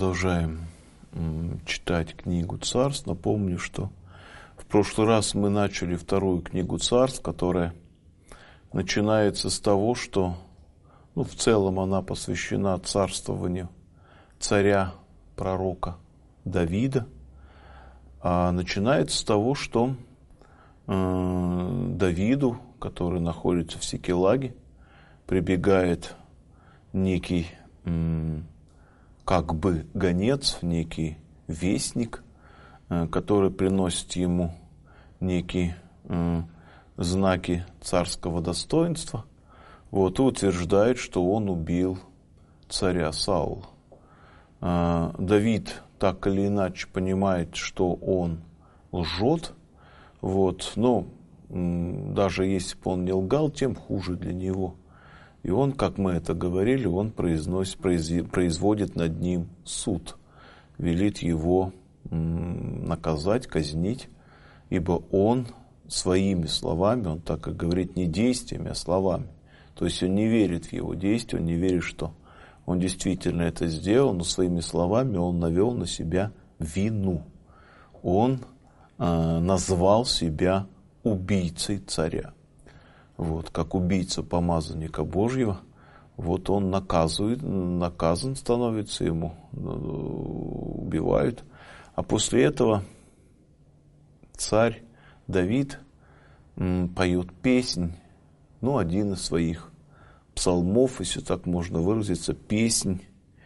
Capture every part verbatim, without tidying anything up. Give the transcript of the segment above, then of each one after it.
продолжаем читать книгу Царств. Напомню, что в прошлый раз мы начали вторую книгу Царств, которая начинается с того, что, ну, в целом она посвящена царствованию царя, пророка Давида, а начинается с того, что э, Давиду, который находится в Сикелаге, прибегает некий э, как бы гонец, некий вестник, э, который приносит ему некие э, знаки царского достоинства, вот, и утверждает, что он убил царя Саула. Э, Давид так или иначе понимает, что он лжет, вот, но м, даже если бы он не лгал, тем хуже для него. И он, как мы это говорили, он произносит, производит над ним суд, велит его м, наказать, казнить, ибо он своими словами, он так и говорит, не действиями, а словами. То есть он не верит в его действия, он не верит, что он действительно это сделал, но своими словами он навел на себя вину. Он э, назвал себя убийцей царя. Вот, как убийца помазанника Божьего, вот он наказывает, наказан становится, ему убивают. А после этого царь Давид м, поет песнь, ну, один из своих псалмов, если так можно выразиться, песнь.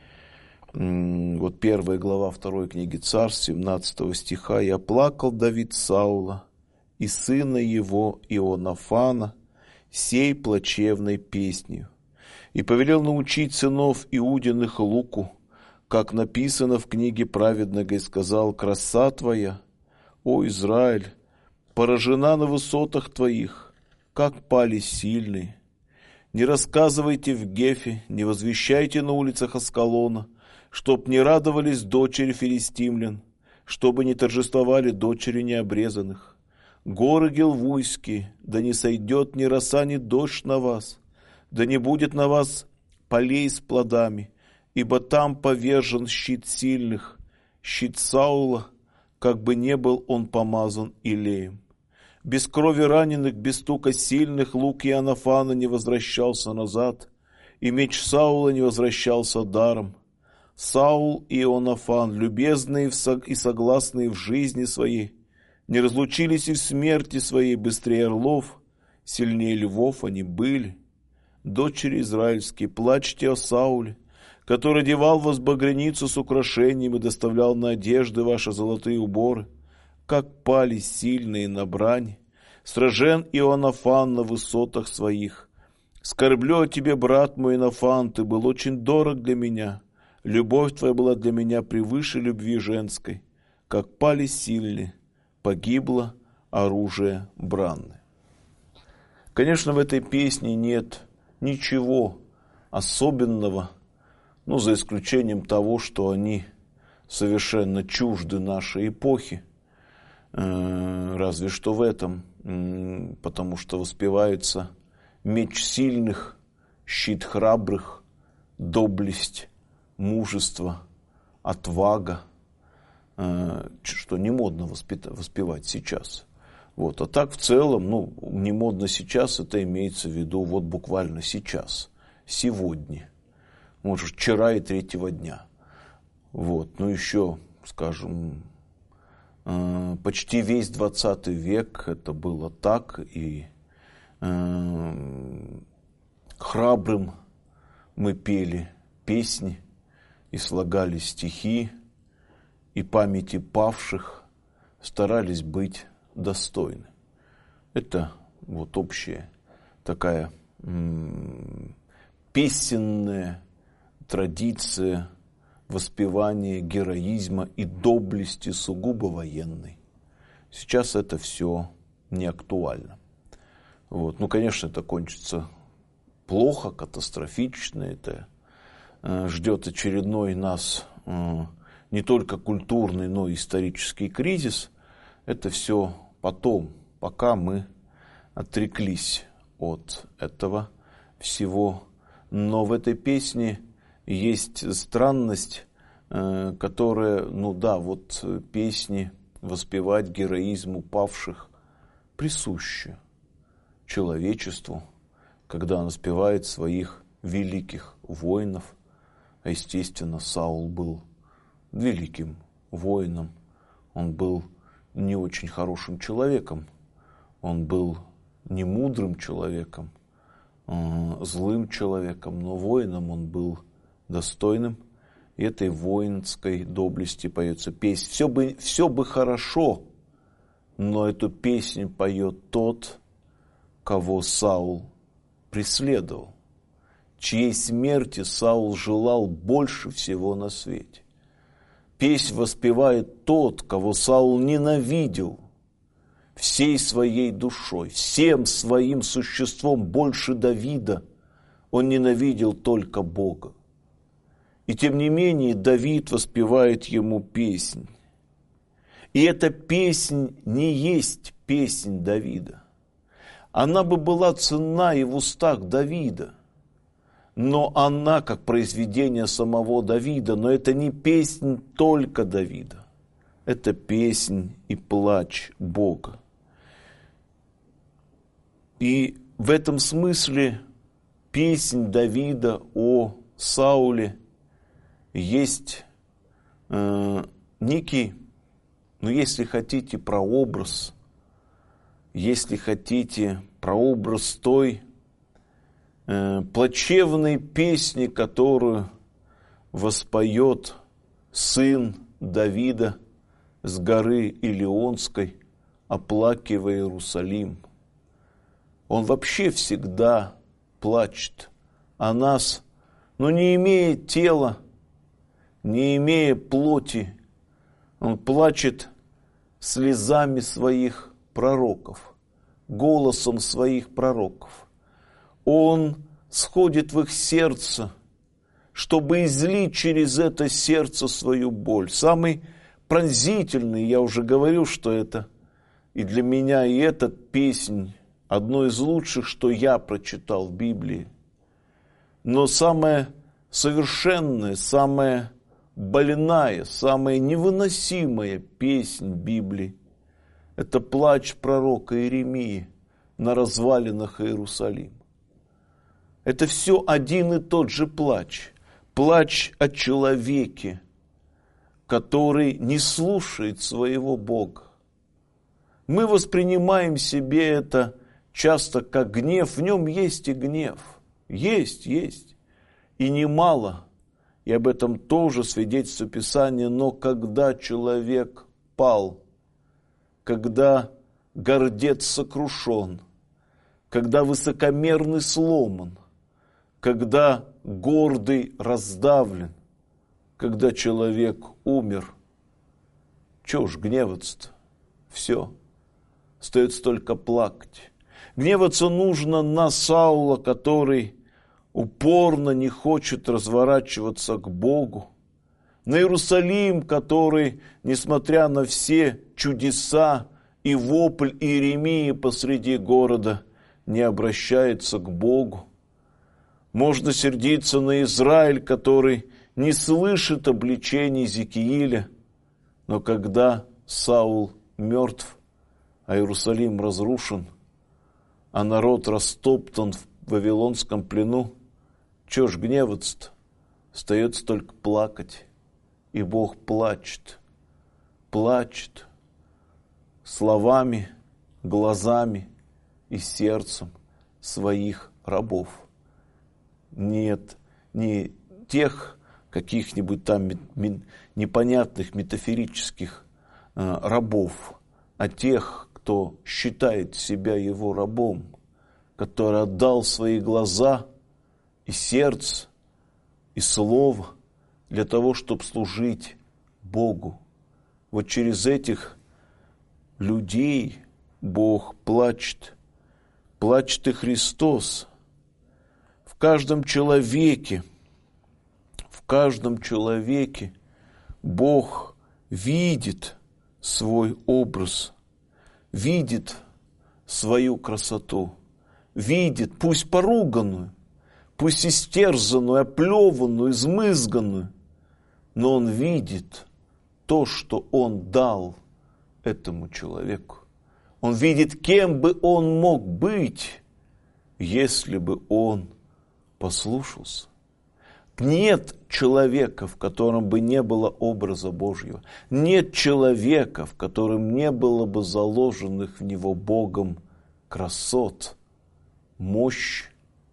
М, вот первая глава второй книги Царств, семнадцатого стиха. «И оплакал Давид Саула и сына его Ионафана сей плачевной песнью, и повелел научить сынов Иудиных луку, как написано в книге праведного, и сказал: краса твоя, о Израиль, поражена на высотах твоих, как пали сильные. Не рассказывайте в Гефе, не возвещайте на улицах Аскалона, чтоб не радовались дочери филистимлян, чтобы не торжествовали дочери необрезанных. Горы Гилвуйские, да не сойдет ни роса, ни дождь на вас, да не будет на вас полей с плодами, ибо там повержен щит сильных, щит Саула, как бы не был он помазан илеем. Без крови раненых, без стука сильных лук Ионафана не возвращался назад, и меч Саула не возвращался даром. Саул и Ионафан, любезные и согласные в жизни своей, не разлучились и в смерти своей, быстрее орлов, сильнее львов они были. Дочери израильские, плачьте о Сауле, который одевал вас багряницу с украшением и доставлял на одежды ваши золотые уборы, как пали сильные на брань, сражен Ионафан на высотах своих. Скорблю о тебе, брат мой Ионафан, ты был очень дорог для меня, любовь твоя была для меня превыше любви женской, как пали сильные, погибло оружие бранное». Конечно, в этой песне нет ничего особенного, ну, за исключением того, что они совершенно чужды нашей эпохи. Разве что в этом, потому что воспевается меч сильных, щит храбрых, доблесть, мужество, отвага, что не модно воспевать сейчас. Вот. А так в целом, ну, не модно сейчас, это имеется в виду вот буквально сейчас, сегодня, может, вчера и третьего дня. Вот. Ну, еще, скажем, почти весь двадцатый век это было так, и э, храбрым мы пели песни и слагали стихи, и памяти павших старались быть достойны. Это вот общая такая м- песенная традиция воспевания героизма и доблести сугубо военной. Сейчас это все не актуально. Вот. Ну, конечно, это кончится плохо, катастрофично. Это э, ждет очередной нас э, не только культурный, но и исторический кризис. Это все потом, пока мы отреклись от этого всего. Но в этой песне есть странность, которая, ну да, вот песни воспевать героизм упавших присущи человечеству, когда он воспевает своих великих воинов. А естественно, Саул был великим воином, он был не очень хорошим человеком, он был не мудрым человеком, злым человеком, но воином он был достойным. И этой воинской доблести поется песня. Все бы, все бы хорошо, но эту песню поет тот, кого Саул преследовал, чьей смерти Саул желал больше всего на свете. Песнь воспевает тот, кого Саул ненавидел всей своей душой, всем своим существом больше Давида. Он ненавидел только Бога. И тем не менее Давид воспевает ему песнь. И эта песнь не есть песнь Давида. Она бы была ценна и в устах Давида. Но она как произведение самого Давида. Но это не песнь только Давида. Это песнь и плач Бога. И в этом смысле песнь Давида о Сауле есть э, некий, ну если хотите, прообраз, если хотите, прообраз той э, плачевной песни, которую воспоет сын Давида с горы Илионской, оплакивая Иерусалим. Он вообще всегда плачет о нас, но не имея тела, не имея плоти. Он плачет слезами своих пророков, голосом своих пророков. Он сходит в их сердце, чтобы излить через это сердце свою боль. Самый пронзительный, я уже говорил, что это и для меня, и эта песнь одно из лучших, что я прочитал в Библии. Но самая совершенная, самая больная, самая невыносимая песнь Библии – это плач пророка Иеремии на развалинах Иерусалима. Это все один и тот же плач. Плач о человеке, который не слушает своего Бога. Мы воспринимаем себе это часто как гнев. В нем есть и гнев. Есть, есть. И немало. И об этом тоже свидетельствует Писание. Но когда человек пал, когда гордец сокрушен, когда высокомерный сломан, когда гордый раздавлен, когда человек умер, чего ж гневаться-то? Все. Остается только плакать. Гневаться нужно на Саула, который упорно не хочет разворачиваться к Богу, на Иерусалим, который, несмотря на все чудеса и вопль Иеремии посреди города, не обращается к Богу. Можно сердиться на Израиль, который не слышит обличений Иезекииля, но когда Саул мертв, а Иерусалим разрушен, а народ растоптан в вавилонском плену, чего ж гневаться-то? Остается только плакать. И Бог плачет, плачет словами, глазами и сердцем своих рабов. Нет, не тех каких-нибудь там непонятных метафорических э, рабов, а тех, кто считает себя его рабом, который отдал свои глаза и сердце, и слово для того, чтобы служить Богу. Вот через этих людей Бог плачет. Плачет и Христос. В каждом человеке, в каждом человеке Бог видит свой образ, видит свою красоту, видит, пусть поруганную, пусть истерзанную, оплеванную, измызганную, но он видит то, что он дал этому человеку. Он видит, кем бы он мог быть, если бы он послушался. Нет человека, в котором бы не было образа Божьего. Нет человека, в котором не было бы заложенных в него Богом красот, мощь,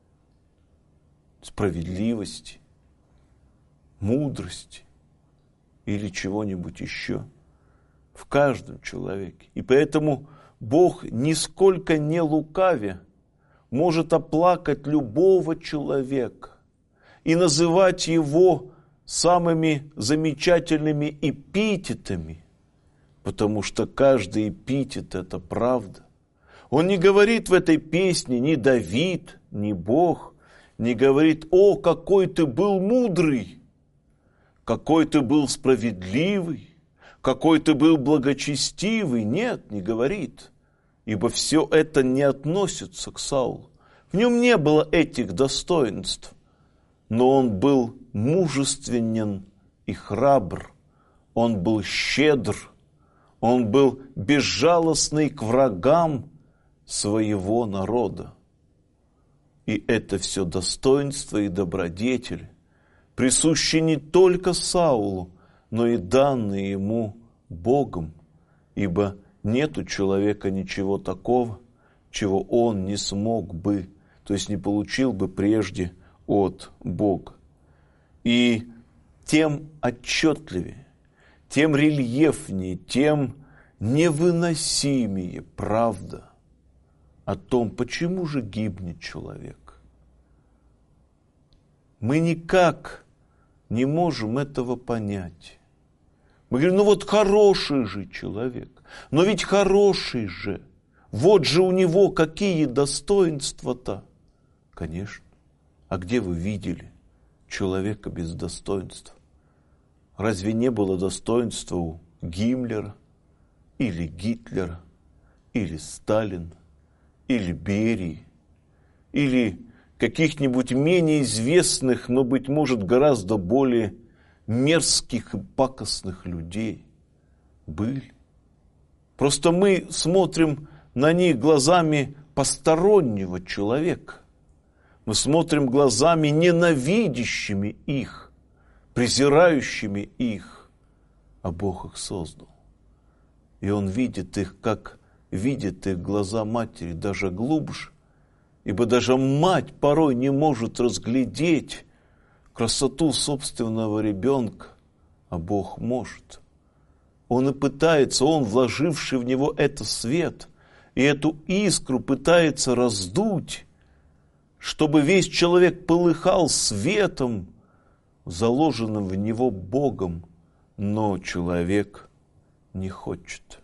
справедливости, мудрости или чего-нибудь еще. В каждом человеке. И поэтому Бог, нисколько не лукавя, может оплакать любого человека и называть его самыми замечательными эпитетами, потому что каждый эпитет – это правда. Он не говорит в этой песне ни Давид, ни Бог, не говорит: «О, какой ты был мудрый, какой ты был справедливый, какой ты был благочестивый». Нет, не говорит, ибо все это не относится к Саулу. В нем не было этих достоинств, но он был мужественен и храбр, он был щедр, он был безжалостный к врагам своего народа. И это все достоинства и добродетели, присущи не только Саулу, но и данные ему Богом, ибо нет у человека ничего такого, чего он не смог бы, то есть не получил бы прежде от Бога. И тем отчетливее, тем рельефнее, тем невыносимее правда о том, почему же гибнет человек. Мы никак не можем этого понять. Мы говорим: ну вот хороший же человек, но ведь хороший же, вот же у него какие достоинства-то. Конечно. А где вы видели человека без достоинств? Разве не было достоинства у Гиммлера, или Гитлера, или Сталина, или Берии, или каких-нибудь менее известных, но, быть может, гораздо более мерзких и пакостных людей? Были. Просто мы смотрим на них глазами постороннего человека. Мы смотрим глазами ненавидящими их, презирающими их, а Бог их создал. И Он видит их, как видит их глаза матери, даже глубже, ибо даже мать порой не может разглядеть красоту собственного ребенка, а Бог может. Он и пытается, Он, вложивший в него этот свет, и эту искру пытается раздуть, чтобы весь человек полыхал светом, заложенным в него Богом, но человек не хочет.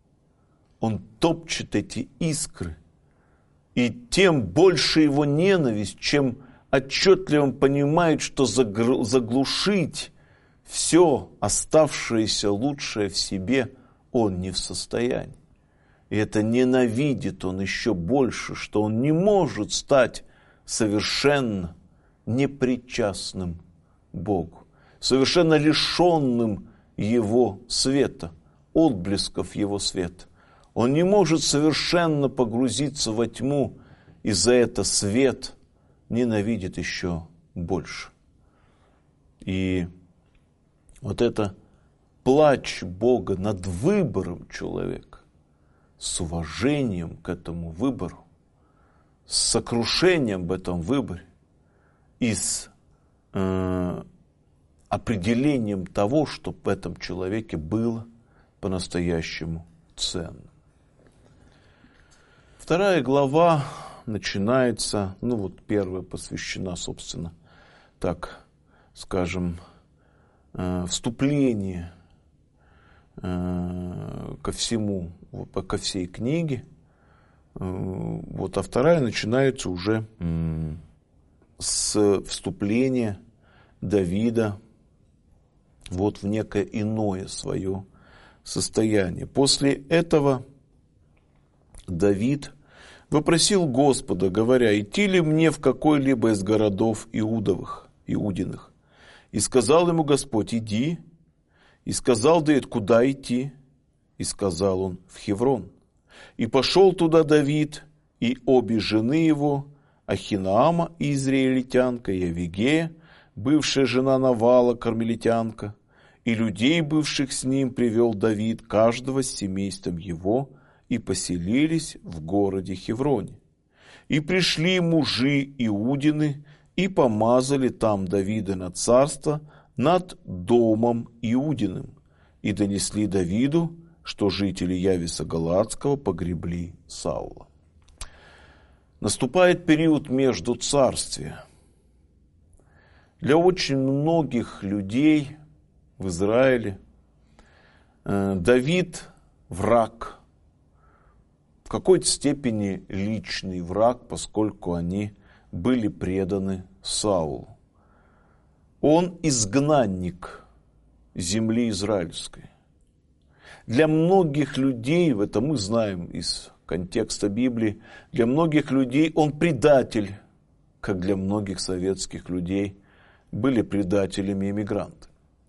Он топчет эти искры, и тем больше его ненависть, чем отчетливо он понимает, что заглушить все оставшееся лучшее в себе он не в состоянии. И это ненавидит он еще больше, что он не может стать совершенно непричастным Богу, совершенно лишенным Его света, отблесков Его света. Он не может совершенно погрузиться во тьму, и за это свет ненавидит еще больше. И вот это плач Бога над выбором человека, с уважением к этому выбору, с сокрушением в этом выборе и с э, определением того, что в этом человеке было по-настоящему ценно. Вторая глава начинается, ну вот первая посвящена, собственно, так скажем, э, вступлению э, ко всему, ко всей книге. Вот, а вторая начинается уже с вступления Давида вот в некое иное свое состояние. После этого Давид вопросил Господа, говоря: идти ли мне в какой-либо из городов Иудовых, Иудиных, И сказал ему Господь: иди. И сказал Давид: куда идти? И сказал он: в Хеврон. И пошел туда Давид, и обе жены его, Ахинаама, израильтянка, и Авигея, бывшая жена Навала, кармелитянка, и людей, бывших с ним, привел Давид, каждого с семейством его, и поселились в городе Хевроне. И пришли мужи Иудины, и помазали там Давида на царство над домом Иудиным, и донесли Давиду, что жители Явиса Галаадского погребли Саула. Наступает период между царствия. Для очень многих людей в Израиле Давид – враг, в какой-то степени личный враг, поскольку они были преданы Саулу. Он изгнанник земли израильской. Для многих людей, это мы знаем из контекста Библии, для многих людей он предатель, как для многих советских людей были предателями эмигранты.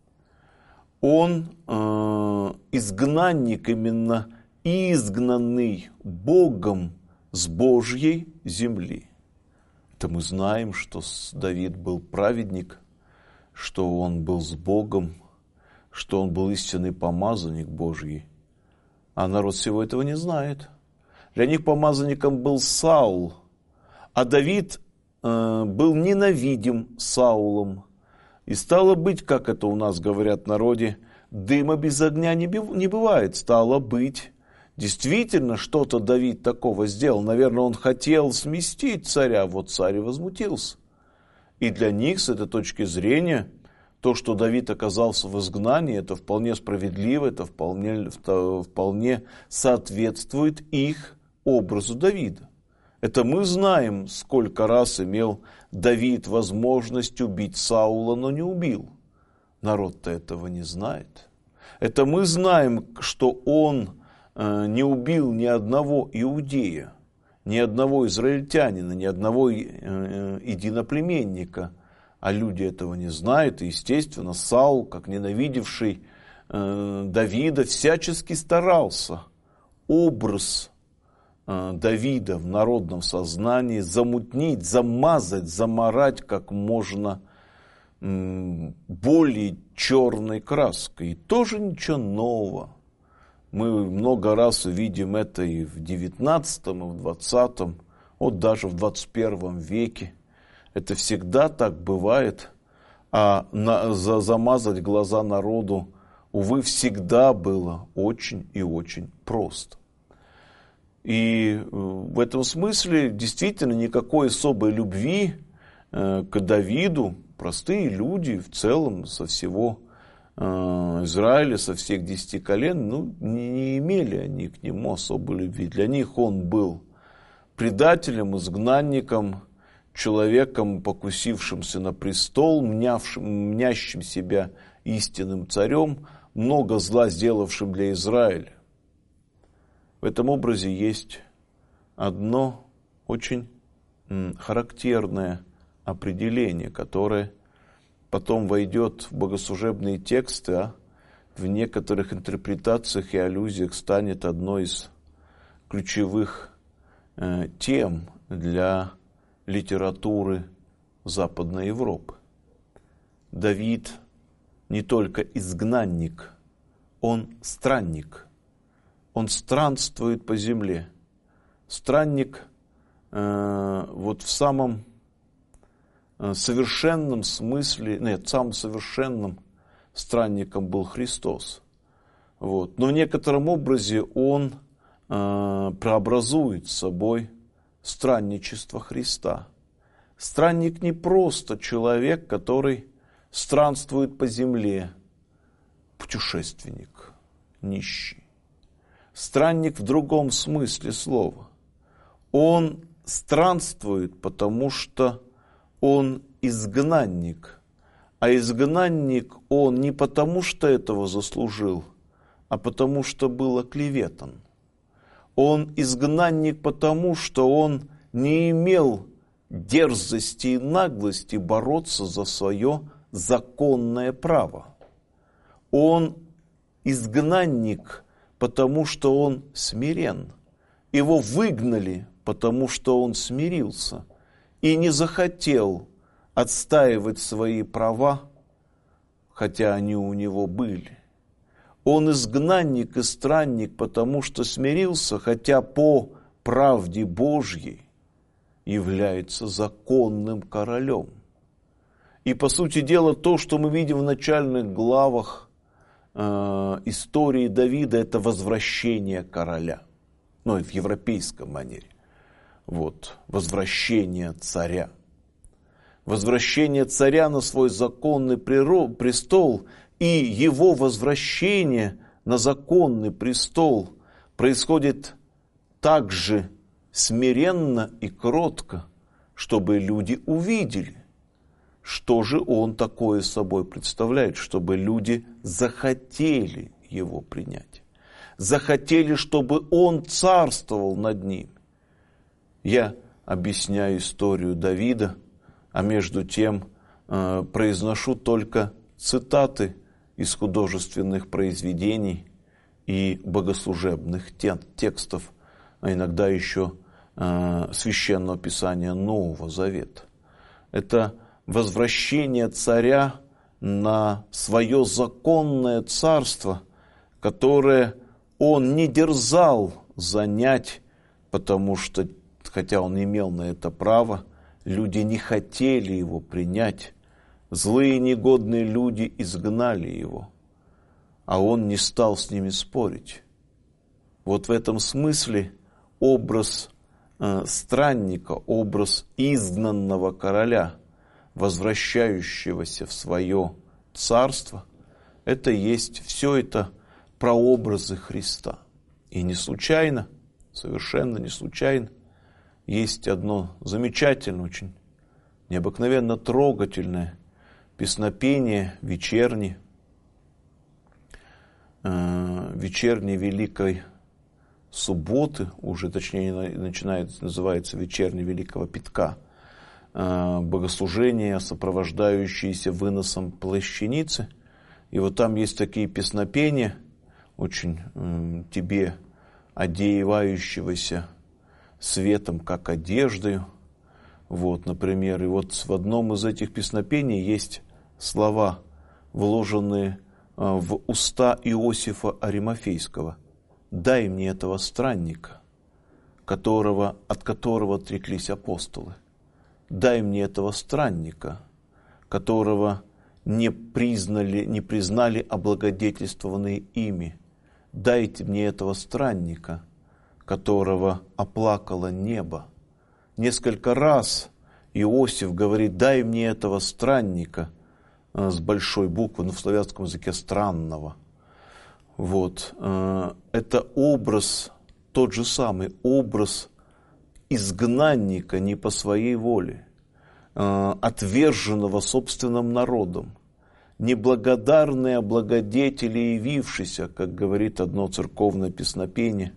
Он э, изгнанник, именно изгнанный Богом с Божьей земли. Это мы знаем, что Давид был праведник, что он был с Богом, что он был истинный помазанник Божий. А народ всего этого не знает. Для них помазанником был Саул, а Давид э, был ненавидим Саулом. И стало быть, как это у нас говорят в народе, дыма без огня не бывает. Стало быть, действительно, что-то Давид такого сделал. Наверное, он хотел сместить царя, вот царь и возмутился. И для них, с этой точки зрения, то, что Давид оказался в изгнании, это вполне справедливо, это вполне, вполне соответствует их образу Давида. Это мы знаем, сколько раз имел Давид возможность убить Саула, но не убил. Народ-то этого не знает. Это мы знаем, что он э, не убил ни одного иудея, ни одного израильтянина, ни одного э, э, единоплеменника. А люди этого не знают. И, естественно, Саул, как ненавидевший э, Давида, всячески старался образ э, Давида в народном сознании замутнить, замазать, замарать как можно э, более черной краской. И тоже ничего нового. Мы много раз увидим это и в девятнадцатом, и в двадцатом, вот даже в двадцать первом веке. Это всегда так бывает, а на, за, замазать глаза народу, увы, всегда было очень и очень просто. И в этом смысле действительно никакой особой любви э, к Давиду простые люди в целом со всего э, Израиля, со всех десяти колен, ну, не, не имели они к нему особой любви. Для них он был предателем, изгнанником, человеком, покусившимся на престол, мнявшим, мнящим себя истинным царем, много зла сделавшим для Израиля. В этом образе есть одно очень характерное определение, которое потом войдет в богослужебные тексты, а в некоторых интерпретациях и аллюзиях станет одной из ключевых э, тем для литературы Западной Европы. Давид не только изгнанник, он странник. Он странствует по земле. Странник э, вот в самом э, совершенном смысле, нет, самым совершенным странником был Христос. Вот. Но в некотором образе он э, прообразует собой странничество Христа. Странник не просто человек, который странствует по земле, путешественник, нищий. Странник в другом смысле слова. Он странствует, потому что он изгнанник. А изгнанник он не потому, что этого заслужил, а потому, что был оклеветан. Он изгнанник потому, что он не имел дерзости и наглости бороться за свое законное право. Он изгнанник, потому что он смирен. Его выгнали, потому что он смирился и не захотел отстаивать свои права, хотя они у него были. Он изгнанник и странник, потому что смирился, хотя по правде Божьей является законным королем. И, по сути дела, то, что мы видим в начальных главах э, истории Давида, это возвращение короля. Ну, и в европейском манере. Вот, возвращение царя. Возвращение царя на свой законный престол и его возвращение на законный престол происходит так же смиренно и кротко, чтобы люди увидели, что же он такое собой представляет, чтобы люди захотели его принять. Захотели, чтобы он царствовал над ним. Я объясняю историю Давида, а между тем э, произношу только цитаты из художественных произведений и богослужебных текстов, а иногда еще э, священного писания Нового Завета. Это возвращение царя на свое законное царство, которое он не дерзал занять, потому что, хотя он имел на это право, люди не хотели его принять. Злые негодные люди изгнали его, а он не стал с ними спорить. Вот в этом смысле образ э, странника, образ изгнанного короля, возвращающегося в свое царство, это есть, все это прообразы Христа. И не случайно, совершенно не случайно, есть одно замечательное, очень необыкновенно трогательное песнопение вечерней, э, вечерней Великой Субботы, уже точнее начинает, называется вечерней Великого Пятка, э, богослужение, сопровождающееся выносом плащаницы. И вот там есть такие песнопения, очень э, тебе одеевающегося светом, как одеждою. Вот, например, и вот в одном из этих песнопений есть слова, вложенные в уста Иосифа Аримафейского. «Дай мне этого странника, которого, от которого отреклись апостолы. Дай мне этого странника, которого не признали, не признали облагодетельствованные ими. Дайте мне этого странника, которого оплакало небо». Несколько раз Иосиф говорит: дай мне этого странника, с большой буквы, но в славянском языке странного. Вот. Это образ, тот же самый образ изгнанника не по своей воле, отверженного собственным народом, неблагодарные облагодетели, явившиеся, как говорит одно церковное песнопение,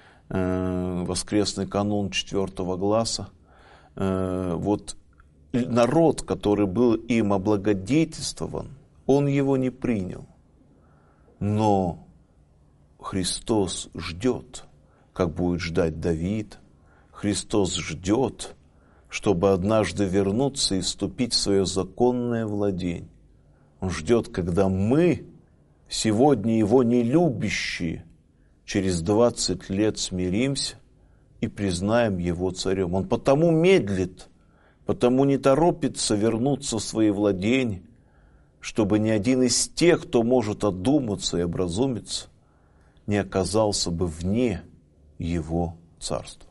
воскресный канон четвертого гласа. Вот народ, который был им облагодетельствован, он его не принял. Но Христос ждет, как будет ждать Давид. Христос ждет, чтобы однажды вернуться и вступить в свое законное владение. Он ждет, когда мы, сегодня его нелюбящие, через двадцать лет смиримся и признаем его царем. Он потому медлит, потому не торопится вернуться в свои владения, чтобы ни один из тех, кто может одуматься и образумиться, не оказался бы вне его царства.